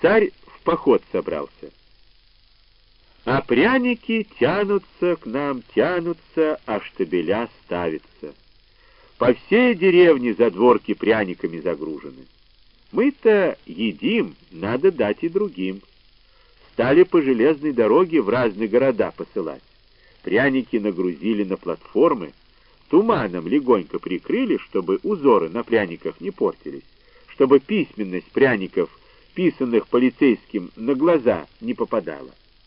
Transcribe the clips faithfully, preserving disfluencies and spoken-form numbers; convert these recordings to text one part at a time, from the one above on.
Царь в поход собрался. А пряники тянутся к нам, тянутся, а штабеля ставятся. По всей деревне задворки пряниками загружены. Мы-то едим, надо дать и другим. Стали по железной дороге в разные города посылать. Пряники нагрузили на платформы, туманом легонько прикрыли, чтобы узоры на пряниках не портились, чтобы письменность пряников, писанных полицейским, на глаза не попадала.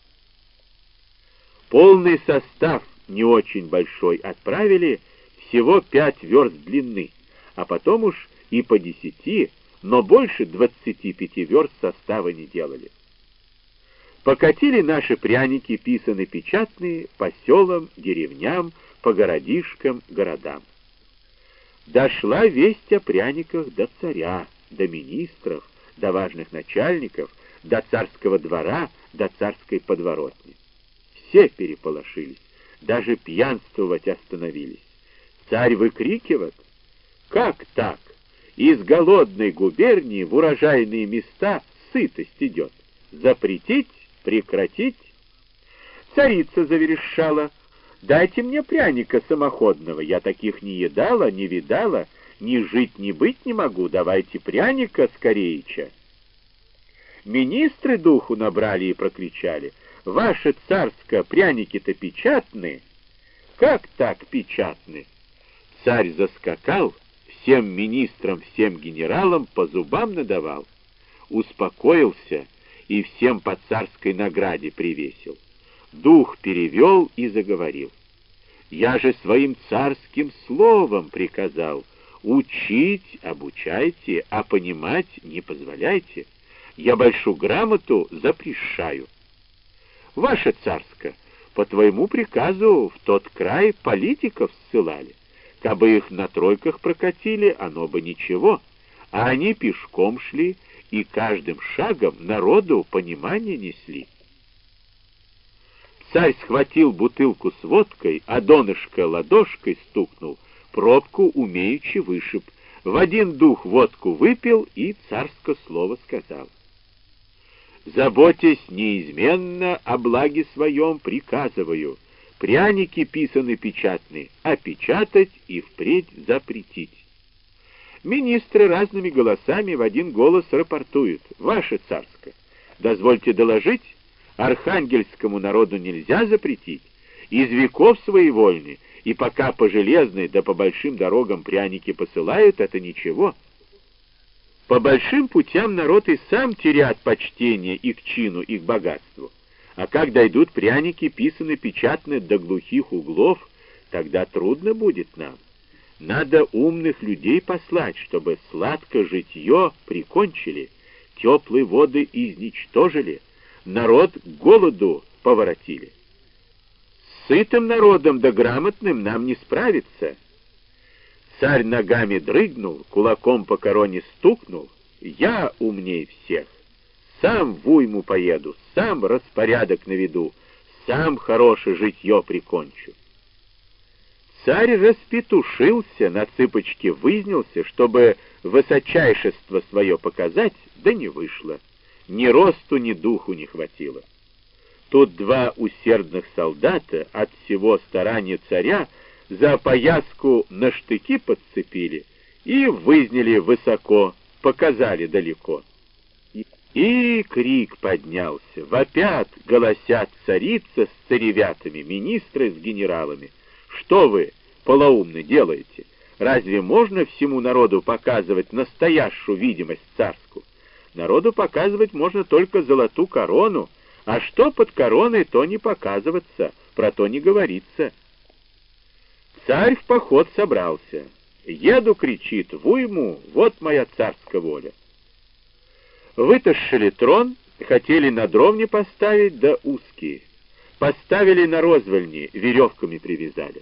Полный состав, не очень большой, отправили, всего пять верст длины, а потом уж и по десяти, но больше двадцати пяти верст состава не делали. Покатили наши пряники писано-печатные по селам, деревням, по городишкам, городам. Дошла весть о пряниках до царя, до министров, до важных начальников, до царского двора, до царской подворотни. Все переполошились, даже пьянствовать остановились. Царь выкрикивает: «Как так? Из голодной губернии в урожайные места сытость идет. Запретить? Прекратить?» Царица заверещала: «Дайте мне пряника самоходного, я таких не едала, не видала, ни жить, ни быть не могу, давайте пряника скорееча». Министры духу набрали и прокричали: «Ваше царское, пряники-то печатные!» «Как так печатные?» Царь заскакал, всем министрам, всем генералам по зубам надавал, успокоился и всем по царской награде привесил. Дух перевел и заговорил: «Я же своим царским словом приказал, учить обучайте, а понимать не позволяйте. Я большую грамоту запрещаю. Ваше царское, по твоему приказу в тот край политиков ссылали. Кабы их на тройках прокатили, оно бы ничего, а они пешком шли и каждым шагом народу понимание несли». Царь схватил бутылку с водкой, а донышко ладошкой стукнул, пробку умеючи вышиб, в один дух водку выпил и царское слово сказал: «Заботясь неизменно о благе своем, приказываю пряники писаны-печатные опечатать и впредь запретить». Министры разными голосами в один голос рапортуют: «Ваше царское, дозвольте доложить, архангельскому народу нельзя запретить, из веков своевольны, и пока по железной да по большим дорогам пряники посылают, это ничего. По большим путям народ и сам теряет почтение и к чину, и к богатству. А как дойдут пряники, писаны-печатные до глухих углов, тогда трудно будет нам. Надо умных людей послать, чтобы сладко житье прикончили, теплые воды изничтожили, народ к голоду поворотили. С сытым народом да грамотным нам не справиться». Царь ногами дрыгнул, кулаком по короне стукнул: «Я умней всех, сам в уйму поеду, сам распорядок наведу, сам хорошее житье прикончу». Царь распетушился, на цыпочки вызнялся, чтобы высочайшество свое показать, да не вышло. Ни росту, ни духу не хватило. Тут два усердных солдата от всего старания царя за пояску на штыки подцепили и вызнали высоко, показали далеко. И крик поднялся, вопят, голосят царица с царевятами, министры с генералами: «Что вы, полоумны, делаете? Разве можно всему народу показывать настоящую видимость царскую? Народу показывать можно только золотую корону, а что под короной, то не показываться, про то не говорится». Царь в поход собрался. «Еду, — кричит, — в уйму, вот моя царская воля». Вытащили трон, хотели на дровне поставить, да узкие. Поставили на розвальни, веревками привязали.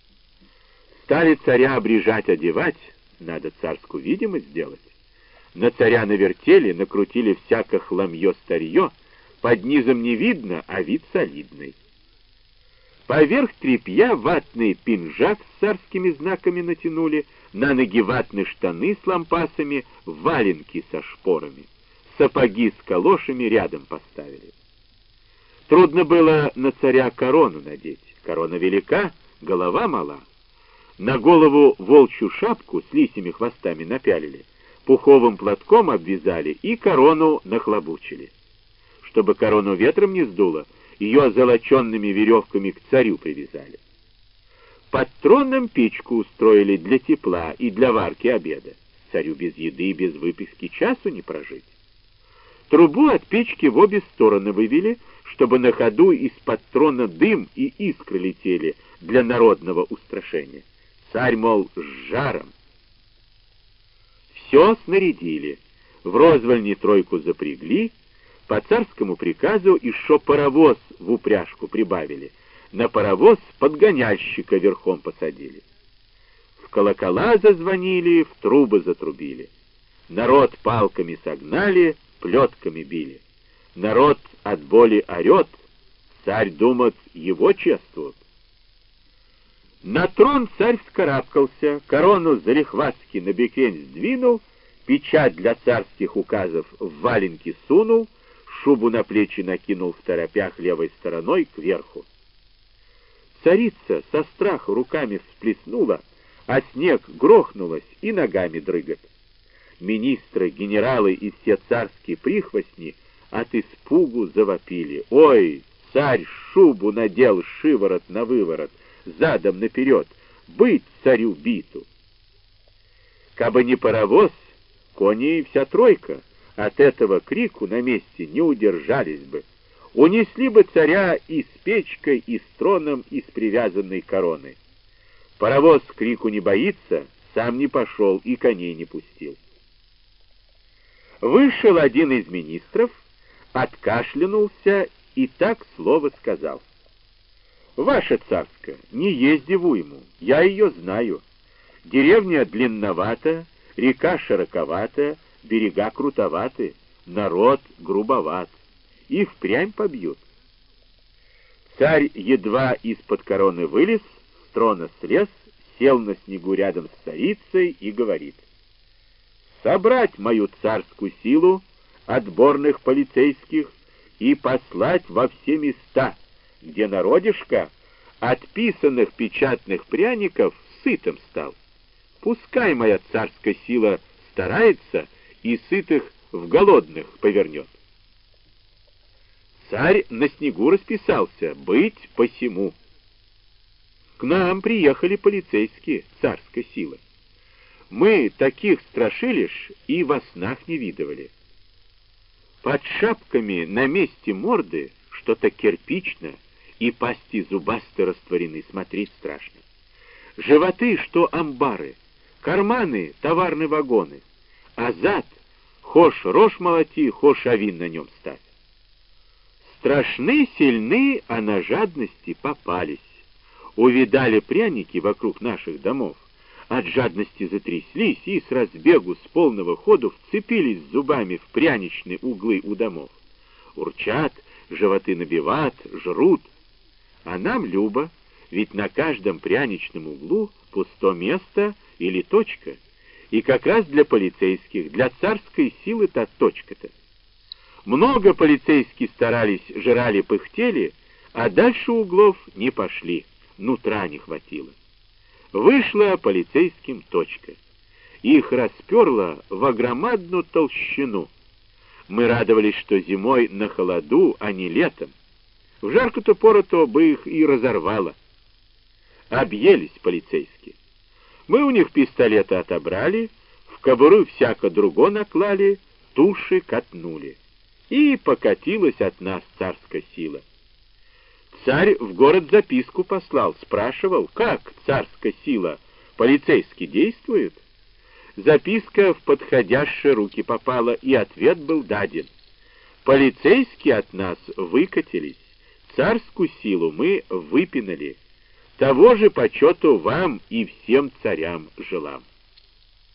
Стали царя обрежать, одевать, надо царскую видимость сделать. На царя навертели, накрутили всяко хламье-старье, под низом не видно, а вид солидный. Поверх тряпья ватный пинжак с царскими знаками натянули, на ноги ватные штаны с лампасами, валенки со шпорами. сапоги с калошами рядом поставили. Трудно было на царя корону надеть. Корона велика, голова мала. На голову волчью шапку с лисьими хвостами напялили, пуховым платком обвязали и корону нахлобучили. Чтобы корону ветром не сдуло, ее золоченными веревками к царю привязали. Под троном печку устроили для тепла и для варки обеда. Царю без еды и без выпивки часу не прожить. Трубу от печки в обе стороны вывели, чтобы на ходу из-под трона дым и искры летели для народного устрашения. Царь, мол, с жаром. Все снарядили, в розвальни тройку запрягли, по царскому приказу еще паровоз в упряжку прибавили, на паровоз подгоняльщика верхом посадили. В колокола зазвонили, в трубы затрубили. Народ палками согнали, плетками били. Народ от боли орет, царь думает, его чествуют. На трон царь вскарабкался, корону залихватски на бекрень сдвинул, печать для царских указов в валенки сунул, шубу на плечи накинул в торопях левой стороной кверху. Царица со страху руками всплеснула, а снег грохнулась и ногами дрыгает. Министры, генералы и все царские прихвостни от испугу завопили. Ой, царь шубу надел шиворот на выворот, задом наперед, быть царю биту. Кабы не паровоз, кони и вся тройка от этого крику на месте не удержались бы. Унесли бы царя и с печкой, и с троном, и с привязанной короной. Паровоз крику не боится, сам не пошел и коней не пустил. Вышел один из министров, откашлянулся и так слово сказал. «Ваше царское, не езди в уйму, я ее знаю. Деревня длинновата, река широковата, берега крутоваты, народ грубоват, и впрямь побьют». Царь едва из-под короны вылез, с трона слез, сел на снегу рядом с царицей и говорит: «Собрать мою царскую силу, отборных полицейских, и послать во все места, где народишко от писанных печатных пряников сытым стал. Пускай моя царская сила старается и сытых в голодных повернет». Царь на снегу расписался: быть посему. К нам приехали полицейские, царская сила. Мы таких страшилищ и во снах не видывали. Под шапками на месте морды что-то кирпично, и пасти зубасты растворены, смотреть страшно. Животы, что амбары, карманы, товарные вагоны, а зад, хошь рожь молоти, хошь авин на нем ставь. Страшны, сильны, а на жадности попались. Увидали пряники вокруг наших домов, от жадности затряслись и с разбегу, с полного ходу вцепились зубами в пряничные углы у домов. Урчат, животы набиват, жрут. А нам любо, ведь на каждом пряничном углу пусто место или точка. И как раз для полицейских, для царской силы та точка-то. Много полицейские старались, жрали, пыхтели, а дальше углов не пошли, нутра не хватило. Вышла полицейским точка. Их расперла в огромадную толщину. Мы радовались, что зимой на холоду, а не летом. В жаркую-то пору-то бы их и разорвало. Объелись полицейские. Мы у них пистолеты отобрали, в кобуры всяко друго наклали, туши катнули. И покатилась от нас царская сила. Царь в город записку послал, спрашивал, как царская сила, полицейский действует. Записка в подходящие руки попала, и ответ был даден. Полицейские от нас выкатились, царскую силу мы выпинали. Того же почету вам и всем царям желам.